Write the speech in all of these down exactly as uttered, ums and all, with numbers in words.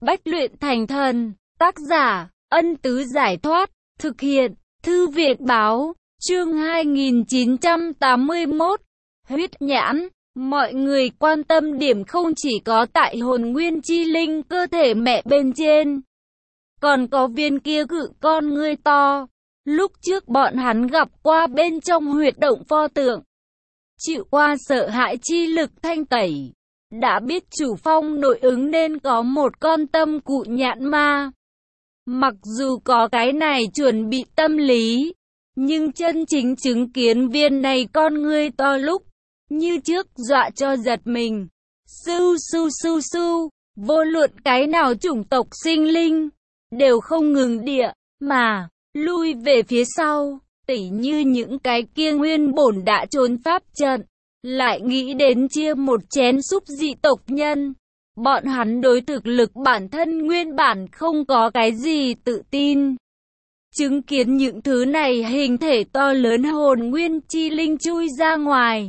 Bách luyện thành thần. Tác giả, Ân Tứ Giải Thoát. Thực hiện, Thư viện Báo. Chương hai nghìn chín trăm tám mươi mốt. Huyết nhãn. Mọi người quan tâm điểm không chỉ có tại hồn nguyên chi linh cơ thể mẹ bên trên, còn có viên kia cự con ngươi to. Lúc trước bọn hắn gặp qua bên trong huyệt động pho tượng, chịu qua sợ hãi chi lực thanh tẩy, đã biết chủ phong nội ứng nên có một con tâm cụ nhãn ma. Mặc dù có cái này chuẩn bị tâm lý, nhưng chân chính chứng kiến viên này con ngươi to lúc như trước dọa cho giật mình. Su su su su, vô luận cái nào chủng tộc sinh linh đều không ngừng địa mà lui về phía sau, tỉ như những cái kia nguyên bổn đã trốn pháp trận, lại nghĩ đến chia một chén súp dị tộc nhân. Bọn hắn đối thực lực bản thân nguyên bản không có cái gì tự tin. Chứng kiến những thứ này hình thể to lớn hồn nguyên chi linh chui ra ngoài,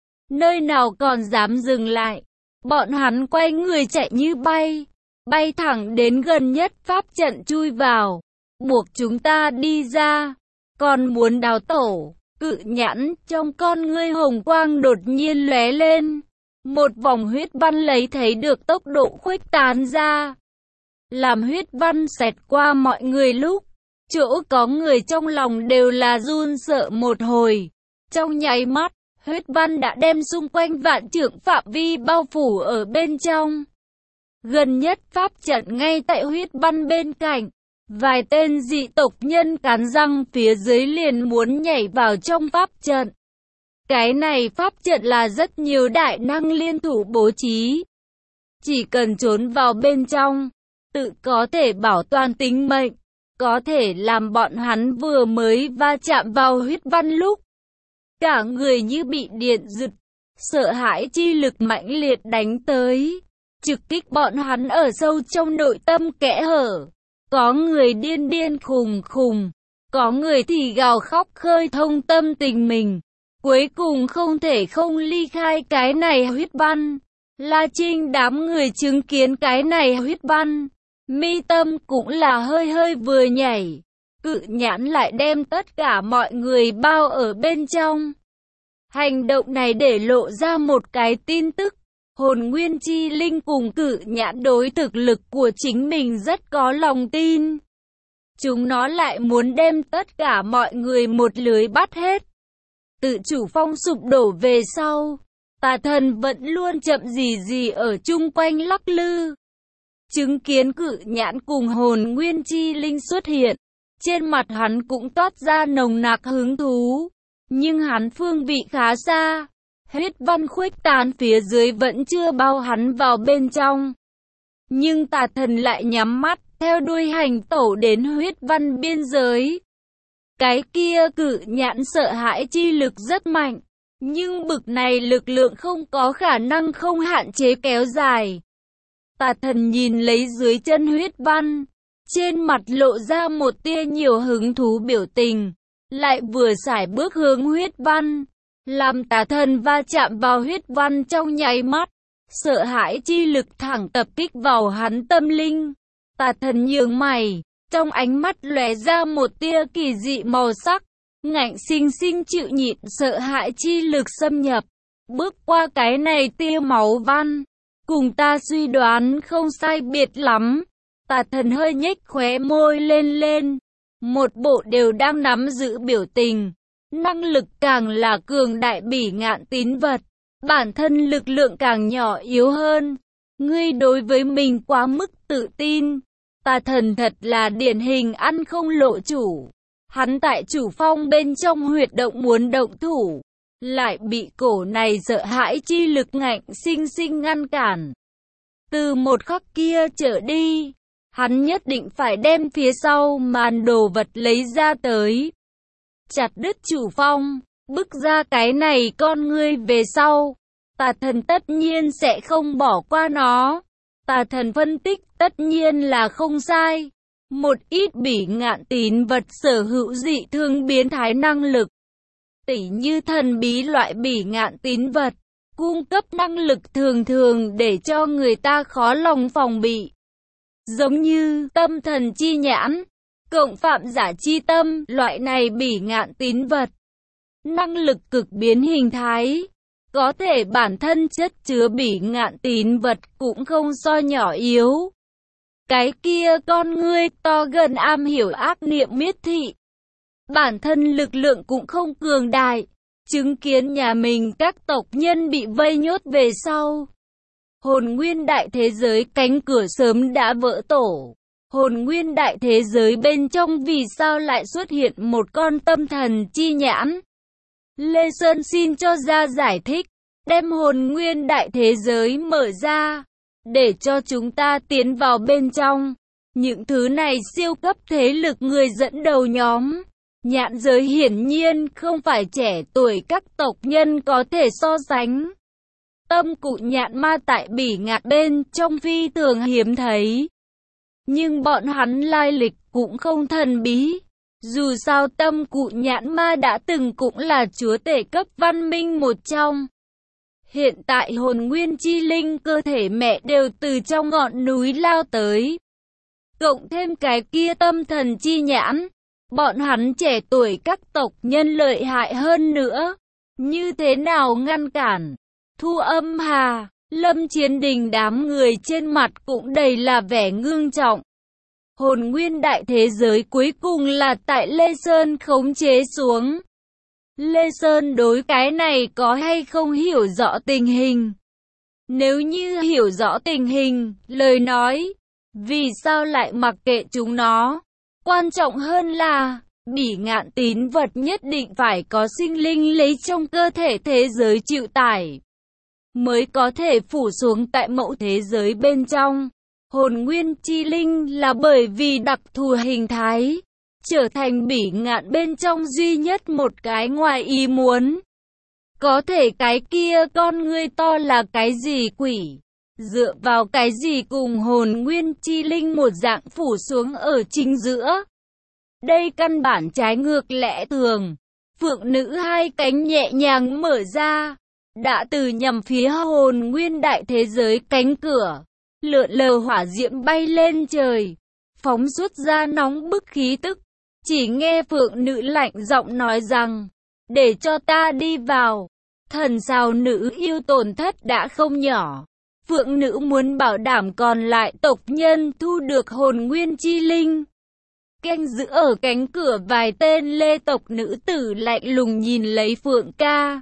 nơi nào còn dám dừng lại. Bọn hắn quay người chạy như bay, bay thẳng đến gần nhất pháp trận chui vào. Buộc chúng ta đi ra, còn muốn đào tổ. Cự nhãn trong con ngươi hồng quang đột nhiên lóe lên, một vòng huyết văn lấy thấy được tốc độ khuếch tán ra, làm huyết văn xẹt qua mọi người lúc chỗ có người trong lòng đều là run sợ một hồi. Trong nháy mắt, huyết văn đã đem xung quanh vạn trượng phạm vi bao phủ ở bên trong. Gần nhất pháp trận ngay tại huyết văn bên cạnh, vài tên dị tộc nhân cắn răng phía dưới liền muốn nhảy vào trong pháp trận. Cái này pháp trận là rất nhiều đại năng liên thủ bố trí. Chỉ cần trốn vào bên trong, tự có thể bảo toàn tính mệnh, có thể làm bọn hắn vừa mới va chạm vào huyết văn lúc cả người như bị điện giật, sợ hãi chi lực mãnh liệt đánh tới, trực kích bọn hắn ở sâu trong nội tâm kẽ hở. Có người điên điên khùng khùng, có người thì gào khóc khơi thông tâm tình mình. Cuối cùng không thể không ly khai cái này huyết văn. La Trinh đám người chứng kiến cái này huyết văn, mi tâm cũng là hơi hơi vừa nhảy. Cự nhãn lại đem tất cả mọi người bao ở bên trong. Hành động này để lộ ra một cái tin tức. Hồn nguyên chi linh cùng cự nhãn đối thực lực của chính mình rất có lòng tin. Chúng nó lại muốn đem tất cả mọi người một lưới bắt hết. Tự chủ phong sụp đổ về sau, tà thần vẫn luôn chậm gì gì ở chung quanh lắc lư. Chứng kiến cự nhãn cùng hồn nguyên chi linh xuất hiện, trên mặt hắn cũng toát ra nồng nặc hứng thú. Nhưng hắn phương vị khá xa. Huyết văn khuếch tán phía dưới vẫn chưa bao hắn vào bên trong. Nhưng tà thần lại nhắm mắt, theo đuôi hành tẩu đến huyết văn biên giới. Cái kia cự nhãn sợ hãi chi lực rất mạnh, nhưng bực này lực lượng không có khả năng không hạn chế kéo dài. Tà thần nhìn lấy dưới chân huyết văn, trên mặt lộ ra một tia nhiều hứng thú biểu tình, lại vừa sải bước hướng huyết văn. Làm tà thần va chạm vào huyết văn trong nháy mắt, sợ hãi chi lực thẳng tập kích vào hắn tâm linh. Tà thần nhướng mày, trong ánh mắt lóe ra một tia kỳ dị màu sắc, ngạnh sinh sinh chịu nhịn sợ hãi chi lực xâm nhập. Bước qua cái này tia máu văn, cùng ta suy đoán không sai biệt lắm. Tà thần hơi nhếch khóe môi lên lên, một bộ đều đang nắm giữ biểu tình. Năng lực càng là cường đại bỉ ngạn tín vật, bản thân lực lượng càng nhỏ yếu hơn. Ngươi đối với mình quá mức tự tin. Tà thần thật là điển hình ăn không lộ chủ. Hắn tại chủ phong bên trong huyệt động muốn động thủ, lại bị cổ này sợ hãi chi lực ngạnh sinh sinh ngăn cản. Từ một khắc kia trở đi, hắn nhất định phải đem phía sau màn đồ vật lấy ra tới. Chặt đứt chủ phong, bức ra cái này con ngươi về sau, tà thần tất nhiên sẽ không bỏ qua nó. Tà thần phân tích tất nhiên là không sai. Một ít bỉ ngạn tín vật sở hữu dị thương biến thái năng lực, tỉ như thần bí loại bỉ ngạn tín vật, cung cấp năng lực thường thường để cho người ta khó lòng phòng bị. giống như tâm thần chi nhãn, cộng phạm giả chi tâm, loại này bỉ ngạn tín vật. Năng lực cực biến hình thái, có thể bản thân chất chứa bỉ ngạn tín vật cũng không so nhỏ yếu. Cái kia con ngươi to gần am hiểu ác niệm miết thị. Bản thân lực lượng cũng không cường đại, chứng kiến nhà mình các tộc nhân bị vây nhốt về sau. Hồn nguyên đại thế giới cánh cửa sớm đã vỡ tổ. Hồn nguyên đại thế giới bên trong vì sao lại xuất hiện một con tâm thần chi nhãn? Lê Sơn xin cho ra giải thích, đem hồn nguyên đại thế giới mở ra, để cho chúng ta tiến vào bên trong. Những thứ này siêu cấp thế lực người dẫn đầu nhóm. Nhãn giới hiển nhiên không phải trẻ tuổi các tộc nhân có thể so sánh. Tâm cụ nhạn ma tại bỉ ngạn bên trong phi thường hiếm thấy. Nhưng bọn hắn lai lịch cũng không thần bí. Dù sao tâm cụ nhãn ma đã từng cũng là chúa tể cấp văn minh một trong. Hiện tại hồn nguyên chi linh cơ thể mẹ đều từ trong ngọn núi lao tới. Cộng thêm cái kia tâm thần chi nhãn. Bọn hắn trẻ tuổi các tộc nhân lợi hại hơn nữa. Như thế nào ngăn cản? Thu Âm Hà, Lâm Chiến Đình đám người trên mặt cũng đầy là vẻ ngưng trọng. Hồn nguyên đại thế giới cuối cùng là tại Lê Sơn khống chế xuống. Lê Sơn đối cái này có hay không hiểu rõ tình hình? Nếu như hiểu rõ tình hình, lời nói, vì sao lại mặc kệ chúng nó? Quan trọng hơn là, bỉ ngạn tín vật nhất định phải có sinh linh lấy trong cơ thể thế giới chịu tải, mới có thể phủ xuống tại mẫu thế giới bên trong. Hồn nguyên chi linh là bởi vì đặc thù hình thái, trở thành bỉ ngạn bên trong duy nhất một cái ngoài ý muốn. Có thể cái kia con ngươi to là cái gì quỷ? Dựa vào cái gì cùng hồn nguyên chi linh một dạng phủ xuống ở chính giữa? Đây căn bản trái ngược lẽ thường. Phượng nữ hai cánh nhẹ nhàng mở ra, đã từ nhằm phía hồn nguyên đại thế giới cánh cửa. Lượn lờ hỏa diễm bay lên trời, phóng xuất ra nóng bức khí tức. Chỉ nghe phượng nữ lạnh giọng nói rằng, để cho ta đi vào. Thần sao nữ yêu tổn thất đã không nhỏ. Phượng nữ muốn bảo đảm còn lại tộc nhân thu được hồn nguyên chi linh. Canh giữ ở cánh cửa vài tên lê tộc nữ tử lạnh lùng nhìn lấy Phượng ca.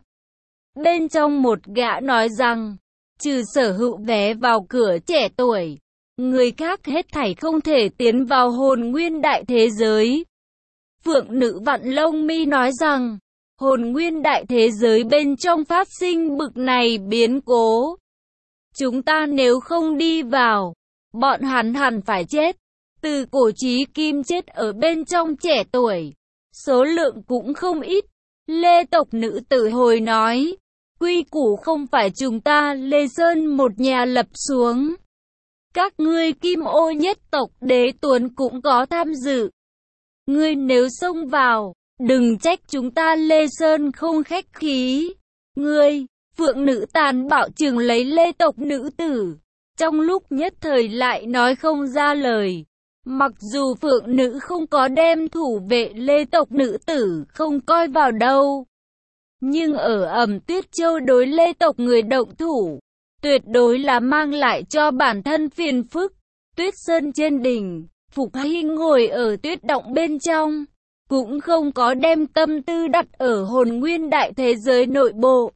Bên trong một gã nói rằng, trừ sở hữu vé vào cửa trẻ tuổi, người khác hết thảy không thể tiến vào hồn nguyên đại thế giới. Phượng nữ vặn lông mi nói rằng, hồn nguyên đại thế giới bên trong phát sinh bực này biến cố. Chúng ta nếu không đi vào, bọn hắn hẳn phải chết. Từ cổ chí kim chết ở bên trong trẻ tuổi, số lượng cũng không ít. Lê tộc nữ tử hồi nói, quy củ không phải chúng ta Lê Sơn một nhà lập xuống. Các ngươi Kim Ô nhất tộc đế tuấn cũng có tham dự. Ngươi nếu xông vào, đừng trách chúng ta Lê Sơn không khách khí. Ngươi, phượng nữ tàn bạo trừng lấy Lê tộc nữ tử, trong lúc nhất thời lại nói không ra lời. Mặc dù phượng nữ không có đem thủ vệ Lê tộc nữ tử không coi vào đâu, nhưng ở Ẩm Tuyết Châu đối Lê tộc người động thủ, tuyệt đối là mang lại cho bản thân phiền phức. Tuyết Sơn trên đỉnh, Phục Hy ngồi ở tuyết động bên trong, cũng không có đem tâm tư đặt ở hồn nguyên đại thế giới nội bộ.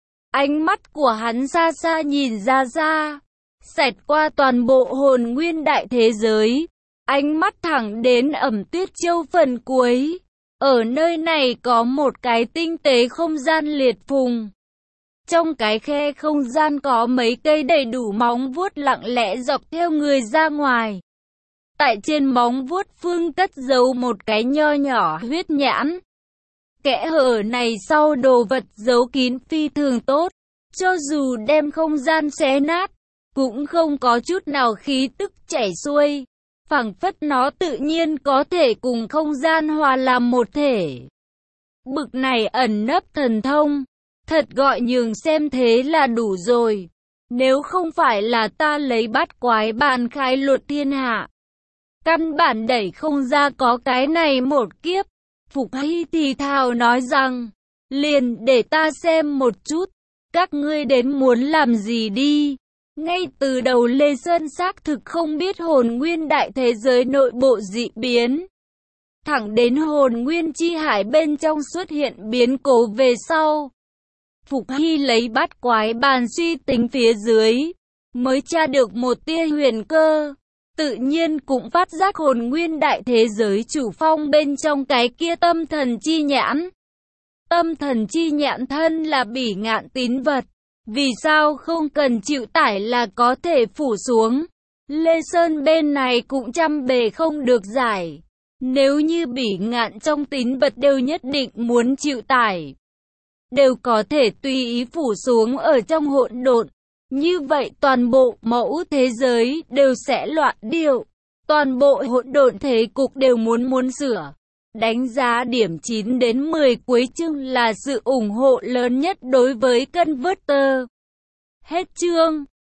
Ánh mắt của hắn xa xa nhìn ra ra, xẹt qua toàn bộ hồn nguyên đại thế giới. Ánh mắt thẳng đến Ẩm Tuyết Châu phần cuối. Ở nơi này có một cái tinh tế không gian liệt phùng. Trong cái khe không gian có mấy cây đầy đủ móng vuốt lặng lẽ dọc theo người ra ngoài. Tại trên móng vuốt phương cất giấu một cái nho nhỏ huyết nhãn. Kẽ hở này sau đồ vật giấu kín phi thường tốt. Cho dù đem không gian xé nát, cũng không có chút nào khí tức chảy xuôi. Phảng phất nó tự nhiên có thể cùng không gian hòa làm một thể. Bực này ẩn nấp thần thông, thật gọi nhường xem thế là đủ rồi. Nếu không phải là ta lấy bát quái bàn khai luật thiên hạ, căn bản đẩy không ra có cái này một kiếp. Phục Hy thì thào nói rằng, liền để ta xem một chút, các ngươi đến muốn làm gì đi. Ngay từ đầu Lê Sơn xác thực không biết hồn nguyên đại thế giới nội bộ dị biến. Thẳng đến hồn nguyên chi hải bên trong xuất hiện biến cố về sau. Phục Hy lấy bát quái bàn suy tính phía dưới, mới tra được một tia huyền cơ. Tự nhiên cũng phát giác hồn nguyên đại thế giới chủ phong bên trong cái kia tâm thần chi nhãn. Tâm thần chi nhãn thân là bỉ ngạn tín vật. Vì sao không cần chịu tải là có thể phủ xuống? Lê Sơn bên này cũng trăm bề không được giải. Nếu như bỉ ngạn trong tín vật đều nhất định muốn chịu tải, đều có thể tùy ý phủ xuống ở trong hỗn độn. Như vậy toàn bộ mẫu thế giới đều sẽ loạn điệu. Toàn bộ hỗn độn thế cục đều muốn muốn sửa. Đánh giá điểm chín đến mười cuối chương là sự ủng hộ lớn nhất đối với Converter. Hết chương.